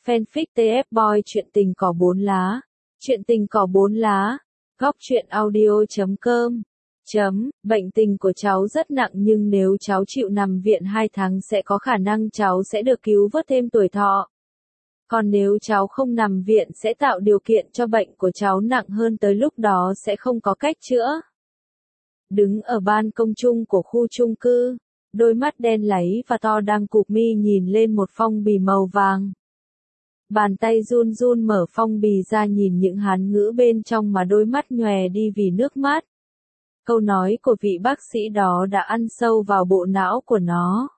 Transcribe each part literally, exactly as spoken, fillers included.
Fanfic tê ép Boy chuyện tình cỏ bốn lá. Chuyện tình cỏ bốn lá. Góc truyện audio chấm com. Chấm, bệnh tình của cháu rất nặng nhưng nếu cháu chịu nằm viện hai tháng sẽ có khả năng cháu sẽ được cứu vớt thêm tuổi thọ. Còn nếu cháu không nằm viện sẽ tạo điều kiện cho bệnh của cháu nặng hơn, tới lúc đó sẽ không có cách chữa. Đứng ở ban công chung của khu chung cư, đôi mắt đen láy và to đang cụp mi nhìn lên một phong bì màu vàng. Bàn tay run run mở phong bì ra nhìn những hán ngữ bên trong mà đôi mắt nhòe đi vì nước mắt. Câu nói của vị bác sĩ đó đã ăn sâu vào bộ não của nó.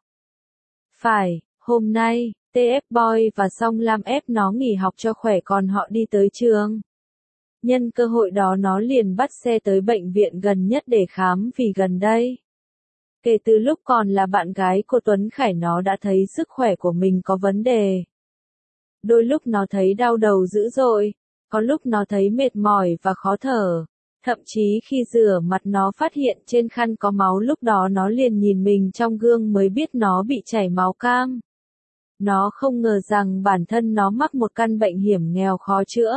Phải, hôm nay, tê ép Boy và Song Lam ép nó nghỉ học cho khỏe còn họ đi tới trường. Nhân cơ hội đó nó liền bắt xe tới bệnh viện gần nhất để khám vì gần đây. Kể từ lúc còn là bạn gái của Tuấn Khải nó đã thấy sức khỏe của mình có vấn đề. Đôi lúc nó thấy đau đầu dữ dội, có lúc nó thấy mệt mỏi và khó thở. Thậm chí khi rửa mặt nó phát hiện trên khăn có máu, lúc đó nó liền nhìn mình trong gương mới biết nó bị chảy máu cam. Nó không ngờ rằng bản thân nó mắc một căn bệnh hiểm nghèo khó chữa.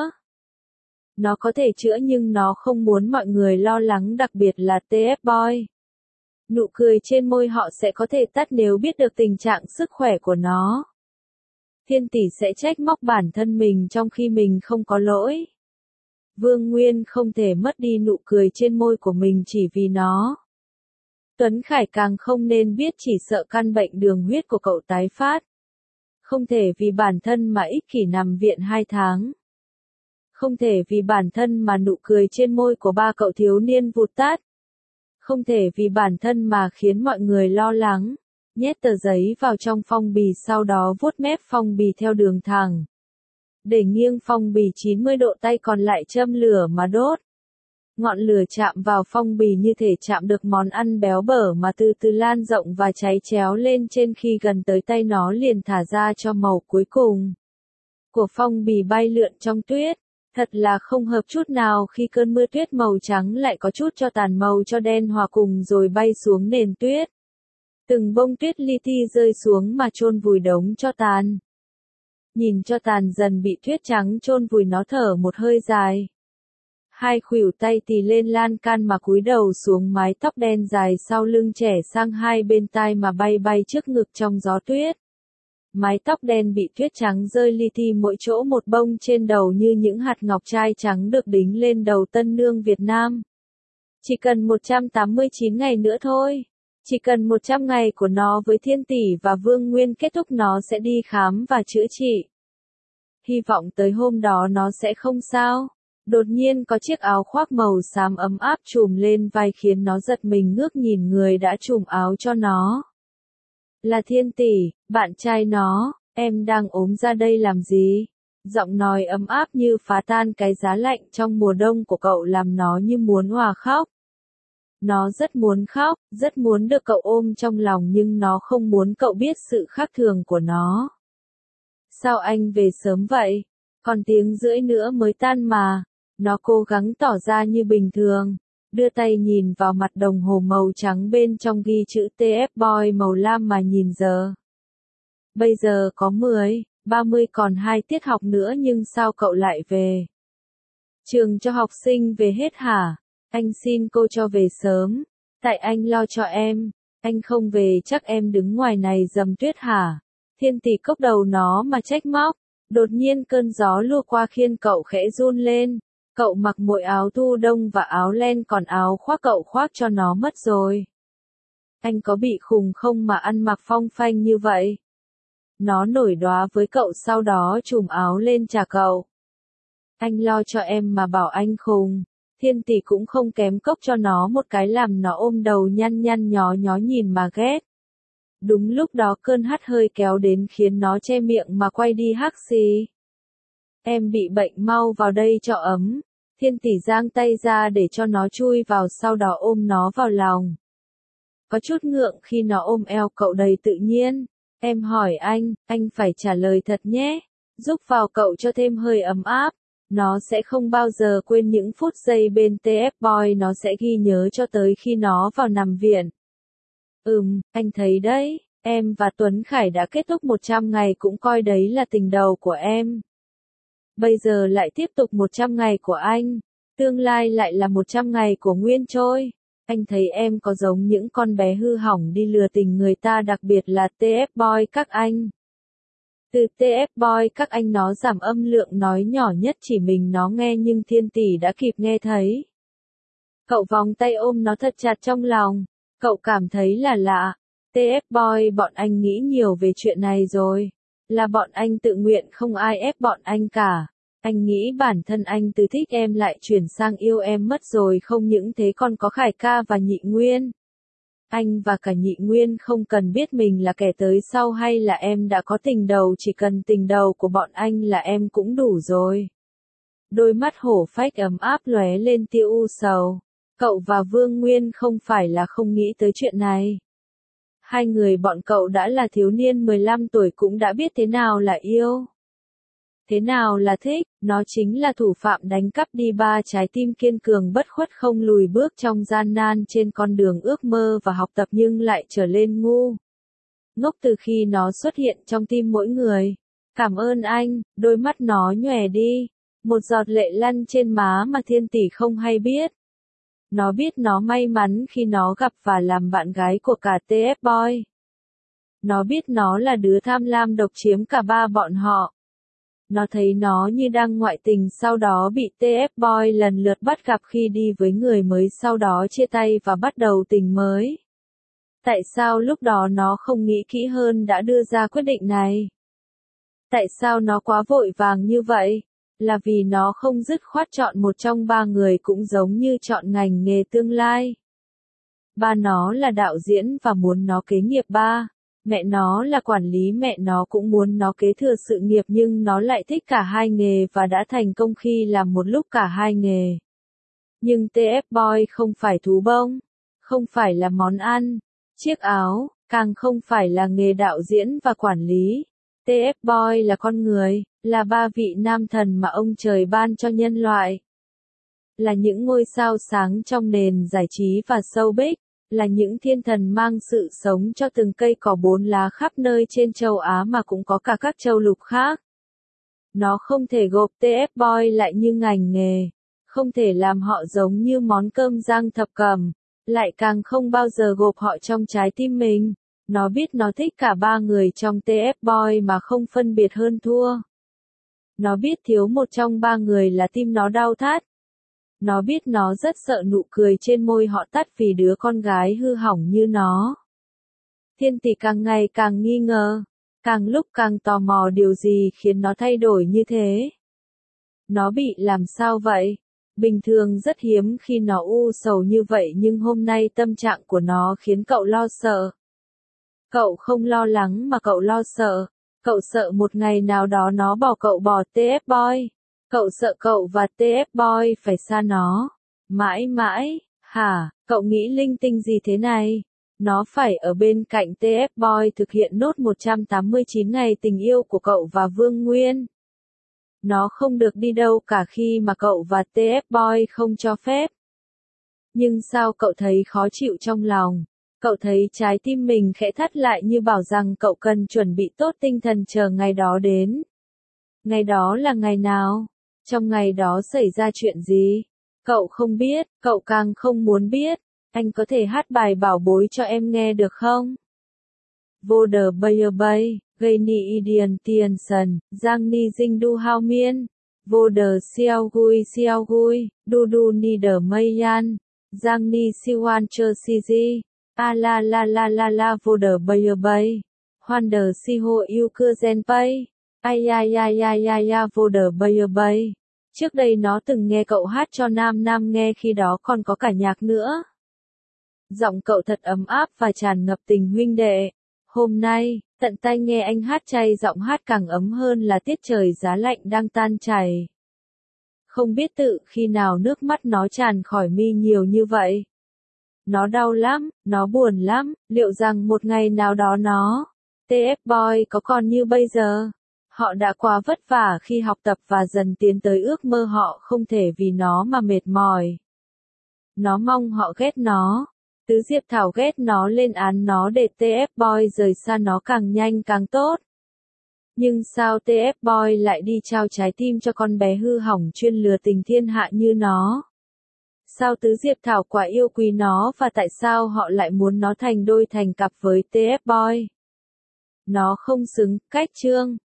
Nó có thể chữa nhưng nó không muốn mọi người lo lắng, đặc biệt là tê ép Boy. Nụ cười trên môi họ sẽ có thể tắt nếu biết được tình trạng sức khỏe của nó. Thiên tỷ sẽ trách móc bản thân mình trong khi mình không có lỗi. Vương Nguyên không thể mất đi nụ cười trên môi của mình chỉ vì nó. Tuấn Khải càng không nên biết chỉ sợ căn bệnh đường huyết của cậu tái phát. Không thể vì bản thân mà ích kỷ nằm viện hai tháng. Không thể vì bản thân mà nụ cười trên môi của ba cậu thiếu niên vụt tắt. Không thể vì bản thân mà khiến mọi người lo lắng. Nhét tờ giấy vào trong phong bì, sau đó vuốt mép phong bì theo đường thẳng. Để nghiêng phong bì chín mươi độ, tay còn lại châm lửa mà đốt. Ngọn lửa chạm vào phong bì như thể chạm được món ăn béo bở mà từ từ lan rộng và cháy chéo lên trên, khi gần tới tay nó liền thả ra cho màu cuối cùng của phong bì bay lượn trong tuyết. Thật là không hợp chút nào khi cơn mưa tuyết màu trắng lại có chút cho tàn màu cho đen hòa cùng rồi bay xuống nền tuyết. Từng bông tuyết li ti rơi xuống mà chôn vùi đống cho tàn. Nhìn cho tàn dần bị tuyết trắng chôn vùi, nó thở một hơi dài. Hai khuỷu tay tì lên lan can mà cúi đầu xuống mái tóc đen dài sau lưng trẻ sang hai bên tai mà bay bay trước ngực trong gió tuyết. Mái tóc đen bị tuyết trắng rơi li ti mỗi chỗ một bông trên đầu như những hạt ngọc trai trắng được đính lên đầu tân nương Việt Nam. Chỉ cần một trăm tám mươi chín ngày nữa thôi. Chỉ cần một trăm ngày của nó với Thiên Tỷ và Vương Nguyên kết thúc, nó sẽ đi khám và chữa trị. Hy vọng tới hôm đó nó sẽ không sao. Đột nhiên có chiếc áo khoác màu xám ấm áp trùm lên vai khiến nó giật mình ngước nhìn người đã trùm áo cho nó. Là Thiên Tỷ, bạn trai nó. Em đang ốm ra đây làm gì? Giọng nói ấm áp như phá tan cái giá lạnh trong mùa đông của cậu làm nó như muốn òa khóc. Nó rất muốn khóc, rất muốn được cậu ôm trong lòng nhưng nó không muốn cậu biết sự khác thường của nó. Sao anh về sớm vậy? Còn tiếng rưỡi nữa mới tan mà. Nó cố gắng tỏ ra như bình thường, đưa tay nhìn vào mặt đồng hồ màu trắng bên trong ghi chữ tê ép Boy màu lam mà nhìn giờ. Bây giờ có mười, ba mươi, còn hai tiết học nữa nhưng sao cậu lại về? Trường cho học sinh về hết hả? Anh xin cô cho về sớm. Tại anh lo cho em. Anh không về chắc em đứng ngoài này dầm tuyết hả? Thiên Tỷ cốc đầu nó mà trách móc. Đột nhiên cơn gió lùa qua khiến cậu khẽ run lên. Cậu mặc mỗi áo thu đông và áo len, còn áo khoác cậu khoác cho nó mất rồi. Anh có bị khùng không mà ăn mặc phong phanh như vậy? Nó nổi đoá với cậu sau đó trùm áo lên trả cậu. Anh lo cho em mà bảo anh khùng. Thiên Tỷ cũng không kém cốc cho nó một cái làm nó ôm đầu nhăn nhăn nhó nhó nhìn mà ghét. Đúng lúc đó cơn hắt hơi kéo đến khiến nó che miệng mà quay đi hắc xì. Em bị bệnh, mau vào đây cho ấm. Thiên Tỷ giang tay ra để cho nó chui vào, sau đó ôm nó vào lòng. Có chút ngượng khi nó ôm eo cậu đầy tự nhiên. Em hỏi anh, anh phải trả lời thật nhé. Giúp vào cậu cho thêm hơi ấm áp. Nó sẽ không bao giờ quên những phút giây bên tê ép Boy, nó sẽ ghi nhớ cho tới khi nó vào nằm viện. Ừm, anh thấy đấy, Em và Tuấn Khải đã kết thúc một trăm ngày cũng coi đấy là tình đầu của em. Bây giờ lại tiếp tục một trăm ngày của anh. Tương lai lại là một trăm ngày của Nguyên Trôi. Anh thấy em có giống những con bé hư hỏng đi lừa tình người ta, đặc biệt là tê ép Boy các anh. Từ tê ép Boy các anh nó giảm âm lượng nói nhỏ nhất chỉ mình nó nghe nhưng Thiên Tỷ đã kịp nghe thấy. Cậu vòng tay ôm nó thật chặt trong lòng. Cậu cảm thấy là lạ. tê ép Boy bọn anh nghĩ nhiều về chuyện này rồi. Là bọn anh tự nguyện, không ai ép bọn anh cả. Anh nghĩ bản thân anh từ thích em lại chuyển sang yêu em mất rồi, không những thế còn có Khải ca và Nhị Nguyên. Anh và cả Nhị Nguyên không cần biết mình là kẻ tới sau hay là em đã có tình đầu, chỉ cần tình đầu của bọn anh là em cũng đủ rồi. Đôi mắt hổ phách ấm áp lóe lên tia u sầu. Cậu và Vương Nguyên không phải là không nghĩ tới chuyện này. Hai người bọn cậu đã là thiếu niên mười lăm tuổi cũng đã biết thế nào là yêu. Thế nào là thích, nó chính là thủ phạm đánh cắp đi ba trái tim kiên cường bất khuất không lùi bước trong gian nan trên con đường ước mơ và học tập nhưng lại trở lên ngu. Ngốc từ khi nó xuất hiện trong tim mỗi người. Cảm ơn anh, đôi mắt nó nhòe đi. Một giọt lệ lăn trên má mà Thiên Tỷ không hay biết. Nó biết nó may mắn khi nó gặp và làm bạn gái của cả tê ép Boy. Nó biết nó là đứa tham lam độc chiếm cả ba bọn họ. Nó thấy nó như đang ngoại tình, sau đó bị tê ép Boy lần lượt bắt gặp khi đi với người mới, sau đó chia tay và bắt đầu tình mới. Tại sao lúc đó nó không nghĩ kỹ hơn đã đưa ra quyết định này? Tại sao nó quá vội vàng như vậy? Là vì nó không dứt khoát chọn một trong ba người, cũng giống như chọn ngành nghề tương lai. Ba nó là đạo diễn và muốn nó kế nghiệp ba. Mẹ nó là quản lý, mẹ nó cũng muốn nó kế thừa sự nghiệp nhưng nó lại thích cả hai nghề và đã thành công khi làm một lúc cả hai nghề. Nhưng tê ép Boy không phải thú bông, không phải là món ăn, chiếc áo, càng không phải là nghề đạo diễn và quản lý. tê ép Boy là con người, là ba vị nam thần mà ông trời ban cho nhân loại. Là những ngôi sao sáng trong nền giải trí và showbiz. Là những thiên thần mang sự sống cho từng cây cỏ bốn lá khắp nơi trên châu Á mà cũng có cả các châu lục khác. Nó không thể gộp tê ép Boy lại như ngành nghề, không thể làm họ giống như món cơm rang thập cẩm, lại càng không bao giờ gộp họ trong trái tim mình. Nó biết nó thích cả ba người trong tê ép Boy mà không phân biệt hơn thua. Nó biết thiếu một trong ba người là tim nó đau thắt. Nó biết nó rất sợ nụ cười trên môi họ tắt vì đứa con gái hư hỏng như nó. Thiên Tỷ càng ngày càng nghi ngờ, càng lúc càng tò mò điều gì khiến nó thay đổi như thế. Nó bị làm sao vậy? Bình thường rất hiếm khi nó u sầu như vậy nhưng hôm nay tâm trạng của nó khiến cậu lo sợ. Cậu không lo lắng mà cậu lo sợ. Cậu sợ một ngày nào đó nó bỏ cậu, bỏ tê ép Boy. Cậu sợ cậu và tê ép Boy phải xa nó. Mãi mãi, hả, cậu nghĩ linh tinh gì thế này? Nó phải ở bên cạnh tê ép Boy thực hiện nốt một trăm tám mươi chín ngày tình yêu của cậu và Vương Nguyên. Nó không được đi đâu cả khi mà cậu và tê ép Boy không cho phép. Nhưng sao cậu thấy khó chịu trong lòng? Cậu thấy trái tim mình khẽ thắt lại như bảo rằng cậu cần chuẩn bị tốt tinh thần chờ ngày đó đến. Ngày đó là ngày nào? Trong ngày đó xảy ra chuyện gì? Cậu không biết, cậu càng không muốn biết. Anh có thể hát bài bảo bối cho em nghe được không? Vô đờ bây bay, gây ni idian tiền sần, giang ni dinh du hao miên. Vô đờ xiao gui xiao gui, du du ni đờ mây yan. Giang ni siwan chơ si di. A la la la la la vô đờ bây bay. Hoan đờ si ho yêu cưa gen pay. Ai ya ya ya ya ya vô đờ bây bay. Trước đây nó từng nghe cậu hát cho Nam Nam nghe, khi đó còn có cả nhạc nữa. Giọng cậu thật ấm áp và tràn ngập tình huynh đệ. Hôm nay, tận tai nghe anh hát chay, giọng hát càng ấm hơn là tiết trời giá lạnh đang tan chảy. Không biết tự khi nào nước mắt nó tràn khỏi mi nhiều như vậy. Nó đau lắm, nó buồn lắm, liệu rằng một ngày nào đó nó, tê ép Boy có còn như bây giờ? Họ đã quá vất vả khi học tập và dần tiến tới ước mơ, họ không thể vì nó mà mệt mỏi. Nó mong họ ghét nó. Tứ Diệp Thảo ghét nó lên án nó để tê ép Boy rời xa nó càng nhanh càng tốt. Nhưng sao tê ép Boy lại đi trao trái tim cho con bé hư hỏng chuyên lừa tình thiên hạ như nó? Sao Tứ Diệp Thảo quả yêu quý nó và tại sao họ lại muốn nó thành đôi thành cặp với tê ép Boy? Nó không xứng, cách chương.